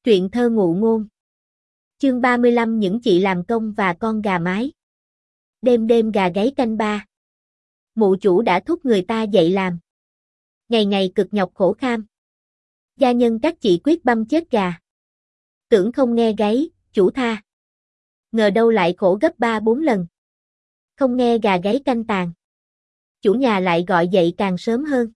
Truyện thơ ngụ ngôn. Chương 35 những chị làm công và con gà mái. Đêm đêm gà gáy canh ba. Mụ chủ đã thúc người ta dậy làm. Ngày ngày cực nhọc khổ kham. Gia nhân các chị quyết băm chết gà. Tưởng không nghe gáy, chủ tha. Ngờ đâu lại khổ gấp 3-4 lần. Không nghe gà gáy canh tàn. Chủ nhà lại gọi dậy càng sớm hơn.